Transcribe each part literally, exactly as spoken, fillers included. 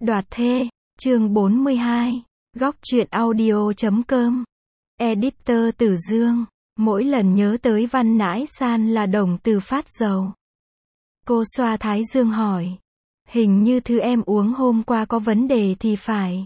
Đoạt thê, chương bốn mươi hai, góc truyện audio chấm com. Editor Tử Dương, mỗi lần nhớ tới Văn Nãi San là Đồng Từ phát dầu. Cô xoa thái dương hỏi. Hình như thứ em uống hôm qua có vấn đề thì phải.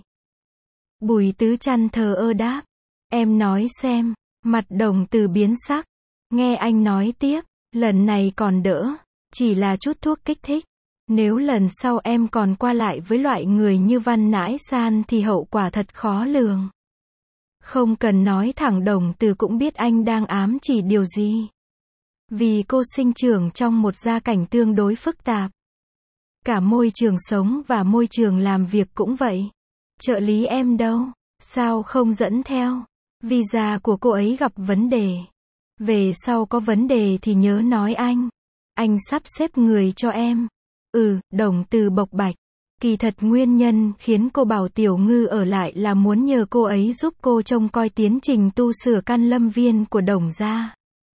Bùi Tứ Chăn thờ ơ đáp. Em nói xem, mặt Đồng Từ biến sắc. Nghe anh nói tiếp, lần này còn đỡ, chỉ là chút thuốc kích thích. Nếu lần sau em còn qua lại với loại người như Văn Nãi San thì hậu quả thật khó lường. Không cần nói thẳng, Đồng Từ cũng biết anh đang ám chỉ điều gì. Vì cô sinh trưởng trong một gia cảnh tương đối phức tạp. Cả môi trường sống và môi trường làm việc cũng vậy. Trợ lý em đâu? Sao không dẫn theo? Visa của cô ấy gặp vấn đề. Về sau có vấn đề thì nhớ nói anh. Anh sắp xếp người cho em. Ừ, Đồng Từ bộc bạch. Kỳ thật nguyên nhân khiến cô bảo Tiểu Ngư ở lại là muốn nhờ cô ấy giúp cô trông coi tiến trình tu sửa căn lâm viên của Đồng gia.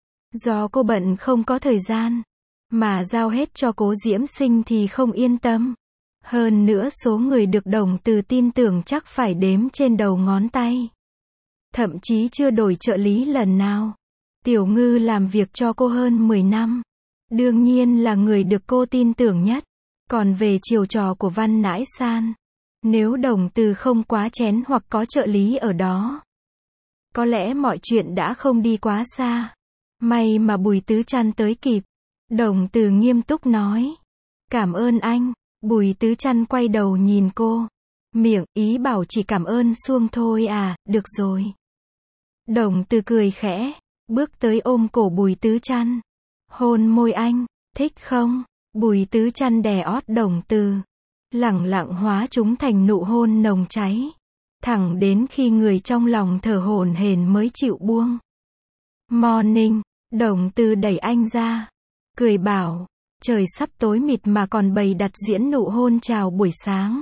Do cô bận không có thời gian, mà giao hết cho Cố Diễm Sinh thì không yên tâm. Hơn nữa số người được Đồng Từ tin tưởng chắc phải đếm trên đầu ngón tay. Thậm chí chưa đổi trợ lý lần nào. Tiểu Ngư làm việc cho cô hơn mười năm. Đương nhiên là người được cô tin tưởng nhất. Còn về chiều trò của Văn Nãi San, nếu Đồng Từ không quá chén hoặc có trợ lý ở đó, có lẽ mọi chuyện đã không đi quá xa. May mà Bùi Tứ Chăn tới kịp. Đồng Từ nghiêm túc nói. Cảm ơn anh. Bùi Tứ Chăn quay đầu nhìn cô. Miệng ý bảo chỉ cảm ơn suông thôi à, được rồi. Đồng Từ cười khẽ, bước tới ôm cổ Bùi Tứ Chăn. Hôn môi anh, thích không? Bùi Tứ Chăn đè ót Đồng Từ, lẳng lặng hóa chúng thành nụ hôn nồng cháy. Thẳng đến khi người trong lòng thở hổn hển mới chịu buông. Morning, Đồng Từ đẩy anh ra, cười bảo, trời sắp tối mịt mà còn bày đặt diễn nụ hôn chào buổi sáng.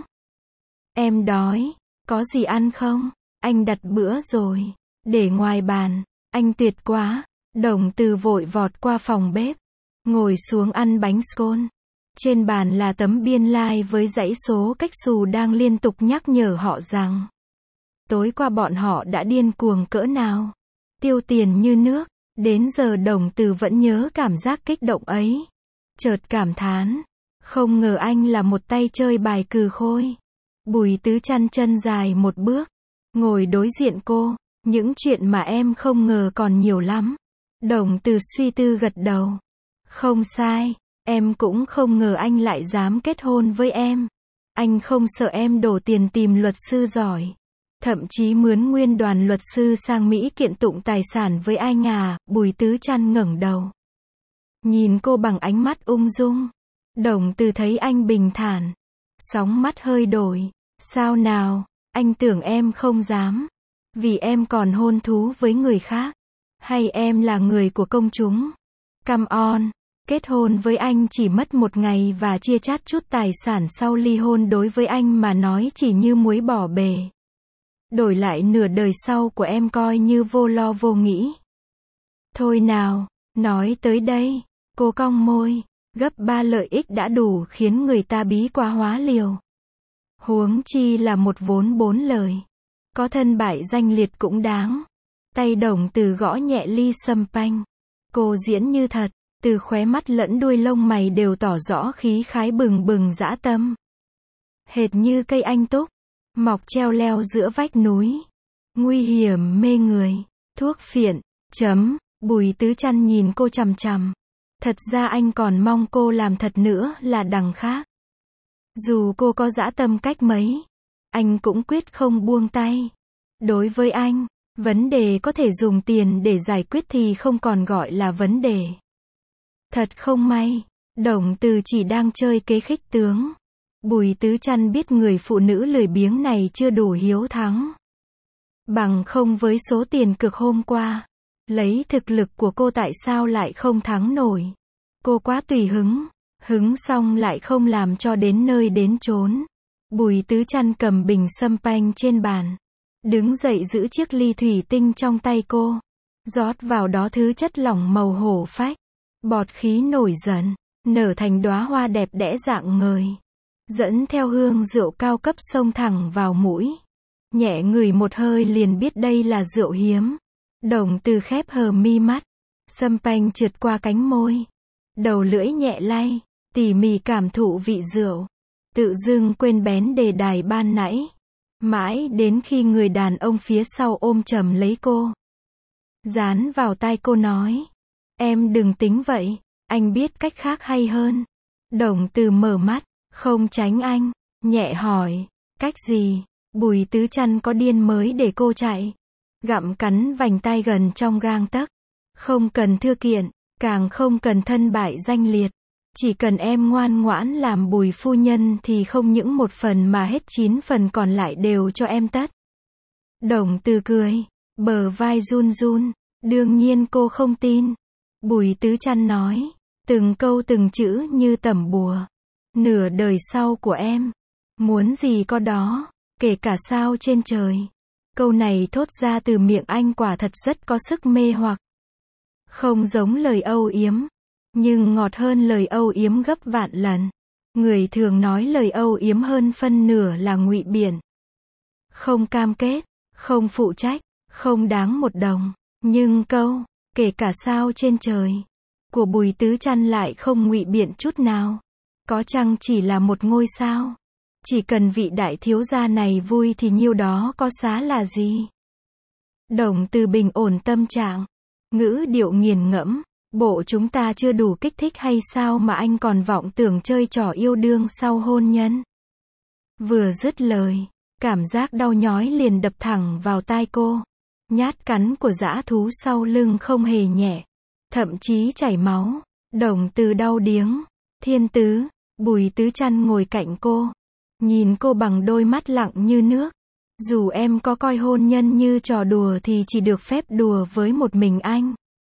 Em đói, có gì ăn không? Anh đặt bữa rồi, để ngoài bàn, anh tuyệt quá. Đồng Từ vội vọt qua phòng bếp, ngồi xuống ăn bánh scone. Trên bàn là tấm biên lai like với dãy số cách xù đang liên tục nhắc nhở họ rằng tối qua bọn họ đã điên cuồng cỡ nào, tiêu tiền như nước. Đến giờ Đồng Từ vẫn nhớ cảm giác kích động ấy. Chợt cảm thán, không ngờ anh là một tay chơi bài cừ khôi. Bùi Tứ Chăn chân dài một bước, ngồi đối diện cô. Những chuyện mà em không ngờ còn nhiều lắm. Đồng Từ suy tư gật đầu. Không sai, em cũng không ngờ anh lại dám kết hôn với em. Anh không sợ em đổ tiền tìm luật sư giỏi, thậm chí mướn nguyên đoàn luật sư sang Mỹ kiện tụng tài sản với anh à? Bùi Tứ Chăn ngẩng đầu, nhìn cô bằng ánh mắt ung dung. Đồng Từ thấy anh bình thản, sóng mắt hơi đổi. Sao nào, anh tưởng em không dám, vì em còn hôn thú với người khác, hay em là người của công chúng? Come on, kết hôn với anh chỉ mất một ngày và chia chác chút tài sản sau ly hôn đối với anh mà nói chỉ như muối bỏ bể. Đổi lại nửa đời sau của em coi như vô lo vô nghĩ. Thôi nào, nói tới đây, cô cong môi, gấp ba lợi ích đã đủ khiến người ta bí quá hóa liều. Huống chi là một vốn bốn lời. Có thân bại danh liệt cũng đáng. Tay Đồng Từ gõ nhẹ ly sâm panh. Cô diễn như thật, từ khóe mắt lẫn đuôi lông mày đều tỏ rõ khí khái bừng bừng dã tâm. Hệt như cây anh túc, mọc treo leo giữa vách núi. Nguy hiểm mê người. Thuốc phiện, chấm. Bùi Tứ Chăn nhìn cô chằm chằm. Thật ra anh còn mong cô làm thật nữa là đằng khác. Dù cô có dã tâm cách mấy, anh cũng quyết không buông tay. Đối với anh, vấn đề có thể dùng tiền để giải quyết thì không còn gọi là vấn đề. Thật không may, Đồng Từ chỉ đang chơi kế khích tướng. Bùi Tứ Chăn biết người phụ nữ lười biếng này chưa đủ hiếu thắng. Bằng không với số tiền cược hôm qua, lấy thực lực của cô tại sao lại không thắng nổi. Cô quá tùy hứng, hứng xong lại không làm cho đến nơi đến chốn. Bùi Tứ Chăn cầm bình sâm panh trên bàn, đứng dậy giữ chiếc ly thủy tinh trong tay cô, rót vào đó thứ chất lỏng màu hổ phách. Bọt khí nổi dần, nở thành đóa hoa đẹp đẽ rạng ngời. dẫn theo hương rượu cao cấp xông thẳng vào mũi. Nhẹ ngửi một hơi liền biết đây là rượu hiếm. Đồng Từ khép hờ mi mắt, sâm panh trượt qua cánh môi. Đầu lưỡi nhẹ lay, tỉ mỉ cảm thụ vị rượu. Tự dưng quên bén đề tài ban nãy. Mãi đến khi người đàn ông phía sau ôm chầm lấy cô. Dán vào tai cô nói. Em đừng tính vậy, anh biết cách khác hay hơn. Đồng Từ mở mắt, không tránh anh, nhẹ hỏi. Cách gì? Bùi Tứ Trăn có điên mới để cô chạy. Gặm cắn vành tai gần trong gang tấc. Không cần thư kiện, càng không cần thân bại danh liệt. Chỉ cần em ngoan ngoãn làm Bùi phu nhân thì không những một phần mà hết chín phần còn lại đều cho em tất. Đồng Từ cười, bờ vai run run, đương nhiên cô không tin. Bùi Tứ Trăn nói, từng câu từng chữ như tẩm bùa. Nửa đời sau của em, muốn gì có đó, kể cả sao trên trời. Câu này thốt ra từ miệng anh quả thật rất có sức mê hoặc. Không giống lời âu yếm, nhưng ngọt hơn lời âu yếm gấp vạn lần. Người thường nói lời âu yếm hơn phân nửa là ngụy biện. Không cam kết, không phụ trách, không đáng một đồng. Nhưng câu, kể cả sao trên trời, của Bùi Tứ Trăn lại không ngụy biện chút nào. Có chăng chỉ là một ngôi sao. Chỉ cần vị đại thiếu gia này vui thì nhiêu đó có xá là gì. Đồng Từ bình ổn tâm trạng, ngữ điệu nghiền ngẫm. Bộ chúng ta chưa đủ kích thích hay sao mà anh còn vọng tưởng chơi trò yêu đương sau hôn nhân. Vừa dứt lời, cảm giác đau nhói liền đập thẳng vào tai cô. Nhát cắn của dã thú sau lưng không hề nhẹ, thậm chí chảy máu. Đồng Từ đau điếng. Thiên Tứ, Bùi Tứ Trăn ngồi cạnh cô, nhìn cô bằng đôi mắt lặng như nước. Dù em có coi hôn nhân như trò đùa thì chỉ được phép đùa với một mình anh.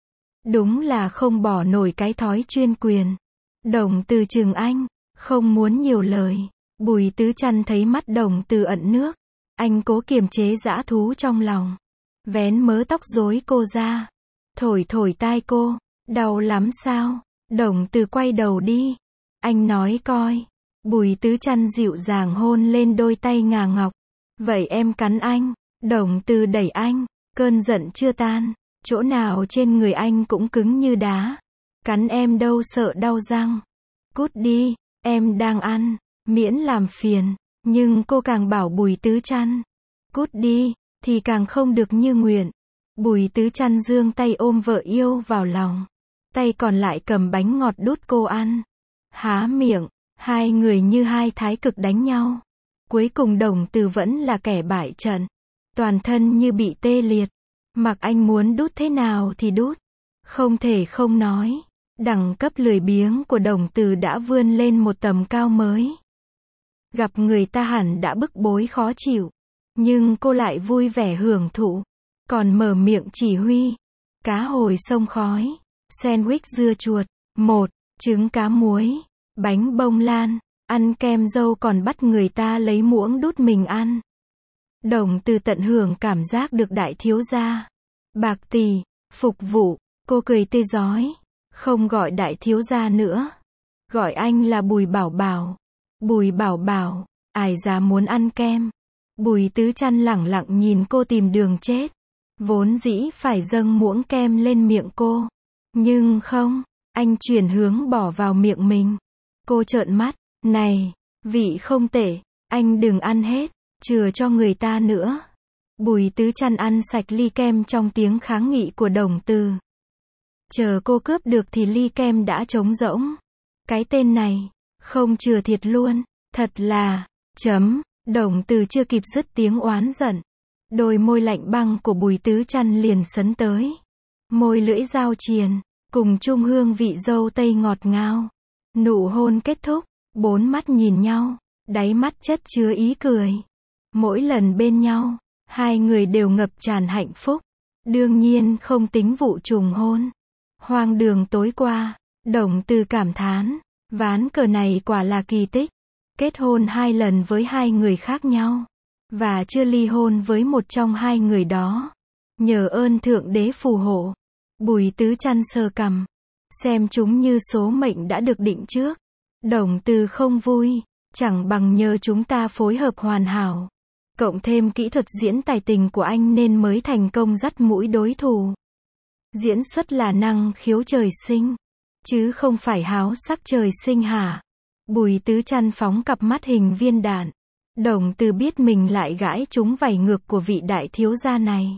Đúng là không bỏ nổi cái thói chuyên quyền. Đồng Từ chừng anh, không muốn nhiều lời. Bùi Tứ Trăn thấy mắt Đồng Từ ẩn nước. Anh cố kiềm chế dã thú trong lòng. Vén mớ tóc rối cô ra. Thổi thổi tai cô. Đau lắm sao? Đồng Từ quay đầu đi. Anh nói coi. Bùi Tứ Trăn dịu dàng hôn lên đôi tay ngà ngọc. Vậy em cắn anh. Đồng Từ đẩy anh. Cơn giận chưa tan. Chỗ nào trên người anh cũng cứng như đá. Cắn em đâu sợ đau răng. Cút đi, em đang ăn. Miễn làm phiền. Nhưng cô càng bảo Bùi Tứ Trăn. Cút đi, thì càng không được như nguyện. Bùi Tứ Trăn giương tay ôm vợ yêu vào lòng. Tay còn lại cầm bánh ngọt đút cô ăn. Há miệng, hai người như hai thái cực đánh nhau. Cuối cùng Đồng Từ vẫn là kẻ bại trận. Toàn thân như bị tê liệt. Mặc anh muốn đút thế nào thì đút. Không thể không nói. Đẳng cấp lười biếng của Đồng Từ đã vươn lên một tầm cao mới. Gặp người ta hẳn đã bức bối khó chịu. Nhưng cô lại vui vẻ hưởng thụ. Còn mở miệng chỉ huy. Cá hồi sông khói. Sandwich dưa chuột. Một. Trứng cá muối. Bánh bông lan. Ăn kem dâu còn bắt người ta lấy muỗng đút mình ăn. Đồng Từ tận hưởng cảm giác được đại thiếu gia. Bạc tỷ, phục vụ, cô cười tươi rói. Không gọi đại thiếu gia nữa. Gọi anh là Bùi Bảo Bảo. Bùi Bảo Bảo, ai ra muốn ăn kem. Bùi Tứ Trăn lẳng lặng nhìn cô tìm đường chết. Vốn dĩ phải dâng muỗng kem lên miệng cô. Nhưng không, anh chuyển hướng bỏ vào miệng mình. Cô trợn mắt, này, vị không tệ, anh đừng ăn hết, chừa cho người ta nữa. Bùi Tứ Trăn ăn sạch ly kem trong tiếng kháng nghị của Đồng Từ. Chờ cô cướp được thì ly kem đã trống rỗng. Cái tên này, không chừa thiệt luôn, thật là, chấm, Đồng Từ chưa kịp dứt tiếng oán giận. Đôi môi lạnh băng của Bùi Tứ Trăn liền sấn tới. Môi lưỡi dao triền, cùng chung hương vị dâu tây ngọt ngào. Nụ hôn kết thúc, bốn mắt nhìn nhau, đáy mắt chất chứa ý cười. Mỗi lần bên nhau, hai người đều ngập tràn hạnh phúc. Đương nhiên không tính vụ trùng hôn. Hoang đường tối qua, Đồng Từ cảm thán, ván cờ này quả là kỳ tích. Kết hôn hai lần với hai người khác nhau. Và chưa ly hôn với một trong hai người đó. Nhờ ơn Thượng Đế phù hộ. Bùi Tứ Trăn sờ cằm. Xem chúng như số mệnh đã được định trước. Đồng Từ không vui. Chẳng bằng nhờ chúng ta phối hợp hoàn hảo. Cộng thêm kỹ thuật diễn tài tình của anh nên mới thành công dắt mũi đối thủ. Diễn xuất là năng khiếu trời sinh, chứ không phải háo sắc trời sinh hả? Bùi Tứ Trăn phóng cặp mắt hình viên đạn. Đồng Từ biết mình lại gãi trúng vảy ngược của vị đại thiếu gia này.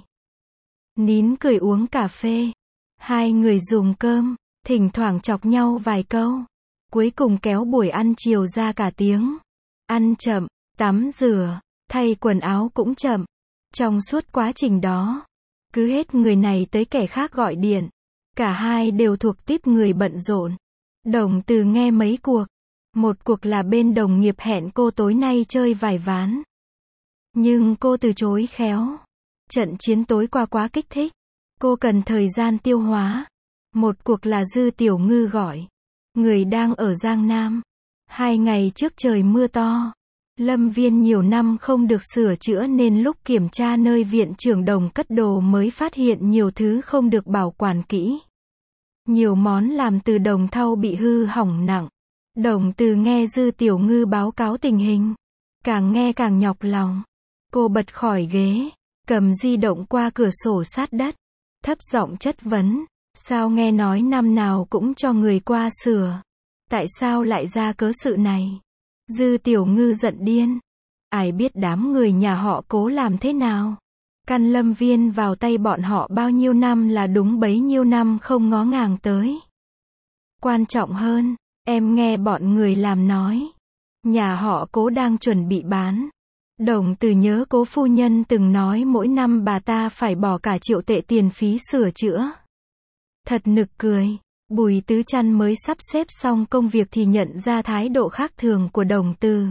Nín cười uống cà phê. Hai người dùng cơm, thỉnh thoảng chọc nhau vài câu. Cuối cùng kéo buổi ăn chiều ra cả tiếng. Ăn chậm, tắm rửa, thay quần áo cũng chậm. Trong suốt quá trình đó, cứ hết người này tới kẻ khác gọi điện. Cả hai đều thuộc típ người bận rộn. Đồng Từ nghe mấy cuộc. Một cuộc là bên đồng nghiệp hẹn cô tối nay chơi vài ván. Nhưng cô từ chối khéo. Trận chiến tối qua quá kích thích. Cô cần thời gian tiêu hóa. Một cuộc là Dư Tiểu Ngư gọi. Người đang ở Giang Nam. Hai ngày trước trời mưa to. Lâm viên nhiều năm không được sửa chữa nên lúc kiểm tra nơi viện trưởng Đồng cất đồ mới phát hiện nhiều thứ không được bảo quản kỹ. Nhiều món làm từ đồng thau bị hư hỏng nặng. Đồng Từ nghe Dư Tiểu Ngư báo cáo tình hình. Càng nghe càng nhọc lòng. Cô bật khỏi ghế, cầm di động qua cửa sổ sát đất. Thấp giọng chất vấn. Sao nghe nói năm nào cũng cho người qua sửa? Tại sao lại ra cớ sự này? Dư Tiểu Ngư giận điên. Ai biết đám người nhà họ Cố làm thế nào? Căn lâm viên vào tay bọn họ bao nhiêu năm là đúng bấy nhiêu năm không ngó ngàng tới. Quan trọng hơn, em nghe bọn người làm nói. Nhà họ Cố đang chuẩn bị bán. Đồng Từ nhớ Cố phu nhân từng nói mỗi năm bà ta phải bỏ cả triệu tệ tiền phí sửa chữa. Thật nực cười. Bùi Tứ Trăn mới sắp xếp xong công việc thì nhận ra thái độ khác thường của Đồng Từ.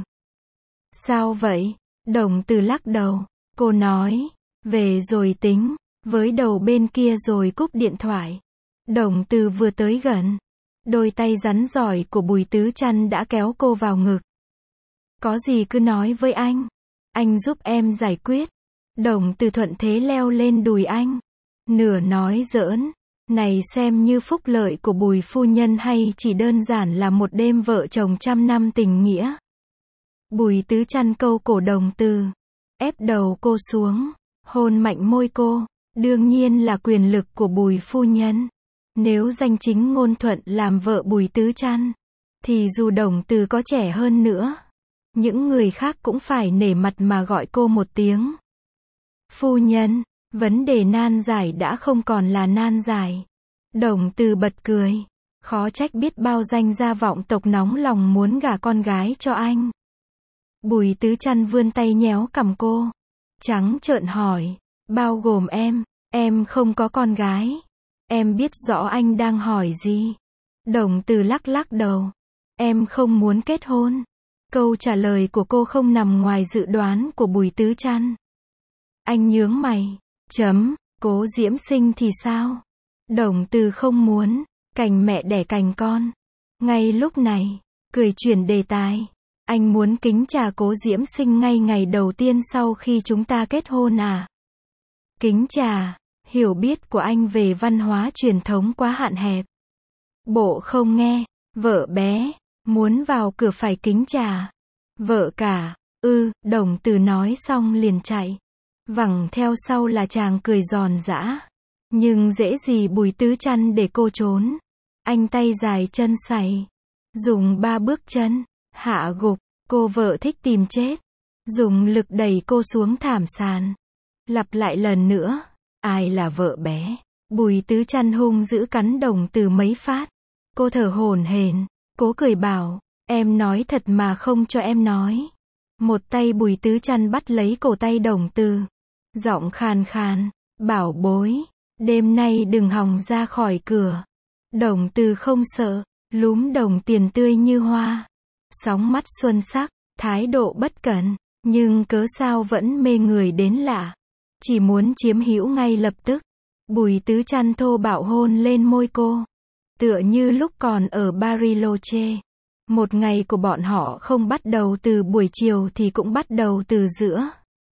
Sao vậy? Đồng Từ lắc đầu. Cô nói, về rồi tính, với đầu bên kia rồi cúp điện thoại. Đồng Từ vừa tới gần, đôi tay rắn giỏi của Bùi Tứ Trăn đã kéo cô vào ngực. Có gì cứ nói với anh. Anh giúp em giải quyết. Đồng Từ thuận thế leo lên đùi anh. Nửa nói giỡn. Này xem như phúc lợi của Bùi phu nhân hay chỉ đơn giản là một đêm vợ chồng trăm năm tình nghĩa. Bùi Tứ Trăn câu cổ Đồng Từ. Ép đầu cô xuống. Hôn mạnh môi cô. Đương nhiên là quyền lực của Bùi phu nhân. Nếu danh chính ngôn thuận làm vợ Bùi Tứ Trăn, thì dù Đồng Từ có trẻ hơn nữa, những người khác cũng phải nể mặt mà gọi cô một tiếng. Phu nhân, vấn đề nan giải đã không còn là nan giải. Đồng Từ bật cười. Khó trách biết bao danh gia vọng tộc nóng lòng muốn gả con gái cho anh. Bùi Tứ Trăn vươn tay nhéo cằm cô. Trắng trợn hỏi. Bao gồm em, em không có con gái. Em biết rõ anh đang hỏi gì. Đồng Từ lắc lắc đầu. Em không muốn kết hôn. Câu trả lời của cô không nằm ngoài dự đoán của Bùi Tứ Trăn. Anh nhướng mày. Chấm, Cố Diễm Sinh thì sao? Đồng Từ không muốn. Cành mẹ đẻ cành con. Ngay lúc này, cười chuyển đề tài. Anh muốn kính trà Cố Diễm Sinh ngay ngày đầu tiên sau khi chúng ta kết hôn à? Kính trà, hiểu biết của anh về văn hóa truyền thống quá hạn hẹp. Bộ không nghe, vợ bé, muốn vào cửa phải kính trà. Vợ cả, ư, Đồng Từ nói xong liền chạy. Vẳng theo sau là chàng cười giòn giã. Nhưng dễ gì Bùi Tứ Trăn để cô trốn. Anh tay dài chân sày. Dùng ba bước chân, hạ gục, cô vợ thích tìm chết. Dùng lực đẩy cô xuống thảm sàn. Lặp lại lần nữa, ai là vợ bé? Bùi Tứ Trăn hung dữ cắn Đồng Từ mấy phát. Cô thở hổn hển, cố cười bảo, em nói thật mà không cho em nói. Một tay Bùi Tứ Trăn bắt lấy cổ tay Đồng Từ. Giọng khàn khàn, bảo bối, đêm nay đừng hòng ra khỏi cửa. Đồng Từ không sợ, lúm đồng tiền tươi như hoa. Sóng mắt xuân sắc, thái độ bất cẩn, nhưng cớ sao vẫn mê người đến lạ. Chỉ muốn chiếm hữu ngay lập tức. Bùi Tứ Trăn thô bạo hôn lên môi cô. Tựa như lúc còn ở Bariloche. Một ngày của bọn họ không bắt đầu từ buổi chiều thì cũng bắt đầu từ giữa.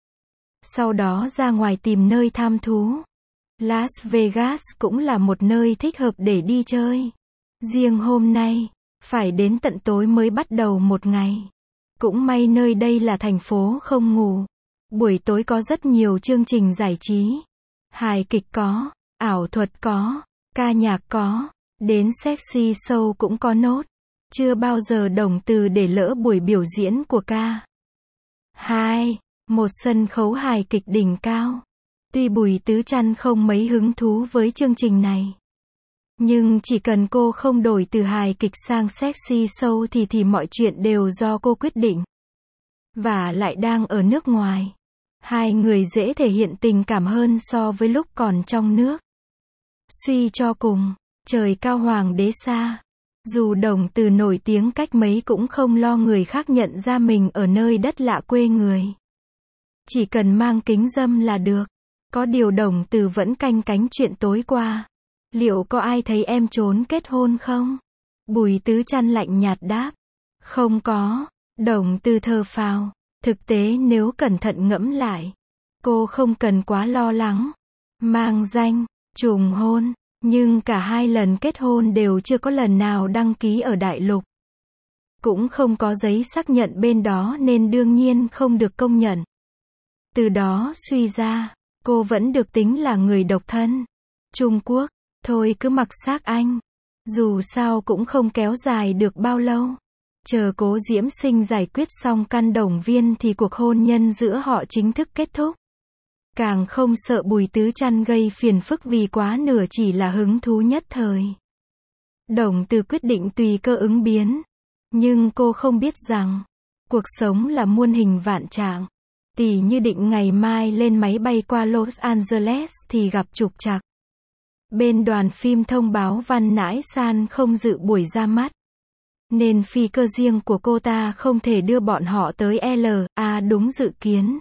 Sau đó ra ngoài tìm nơi tham thú. Las Vegas cũng là một nơi thích hợp để đi chơi. Riêng hôm nay, phải đến tận tối mới bắt đầu một ngày. Cũng may nơi đây là thành phố không ngủ. Buổi tối có rất nhiều chương trình giải trí. Hài kịch có, ảo thuật có, ca nhạc có, đến sexy show cũng có nốt. Chưa bao giờ Đồng Từ để lỡ buổi biểu diễn của ca. hai. Một sân khấu hài kịch đỉnh cao. Tuy Bùi Tứ Trăn không mấy hứng thú với chương trình này, nhưng chỉ cần cô không đổi từ hài kịch sang sexy show thì thì mọi chuyện đều do cô quyết định. Và lại đang ở nước ngoài. Hai người dễ thể hiện tình cảm hơn so với lúc còn trong nước. Suy cho cùng, trời cao hoàng đế xa. Dù Đồng Từ nổi tiếng cách mấy cũng không lo người khác nhận ra mình ở nơi đất lạ quê người. Chỉ cần mang kính râm là được. Có điều Đồng Từ vẫn canh cánh chuyện tối qua. Liệu có ai thấy em trốn kết hôn không? Bùi Tứ Trăn lạnh nhạt đáp. Không có. Đồng Từ thở phào. Thực tế nếu cẩn thận ngẫm lại, cô không cần quá lo lắng. Mang danh, trùng hôn, nhưng cả hai lần kết hôn đều chưa có lần nào đăng ký ở đại lục. Cũng không có giấy xác nhận bên đó nên đương nhiên không được công nhận. Từ đó suy ra, cô vẫn được tính là người độc thân. Trung Quốc, thôi cứ mặc xác anh. Dù sao cũng không kéo dài được bao lâu. Chờ Cố Diễm Sinh giải quyết xong căn Đồng Viên thì cuộc hôn nhân giữa họ chính thức kết thúc. Càng không sợ Bùi Tứ Trăn gây phiền phức vì quá nửa chỉ là hứng thú nhất thời. Đồng Từ quyết định tùy cơ ứng biến. Nhưng cô không biết rằng, cuộc sống là muôn hình vạn trạng. Tỉ như định ngày mai lên máy bay qua Los Angeles thì gặp trục trặc. Bên đoàn phim thông báo Văn Nãi San không dự buổi ra mắt. Nên phi cơ riêng của cô ta không thể đưa bọn họ tới lờ a đúng dự kiến.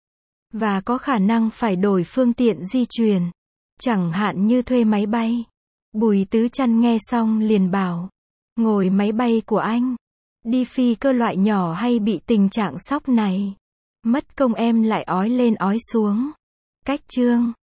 Và có khả năng phải đổi phương tiện di chuyển. Chẳng hạn như thuê máy bay. Bùi Tứ Trăn nghe xong liền bảo. Ngồi máy bay của anh. Đi phi cơ loại nhỏ hay bị tình trạng sốc này. Mất công em lại ói lên ói xuống. Cách chương.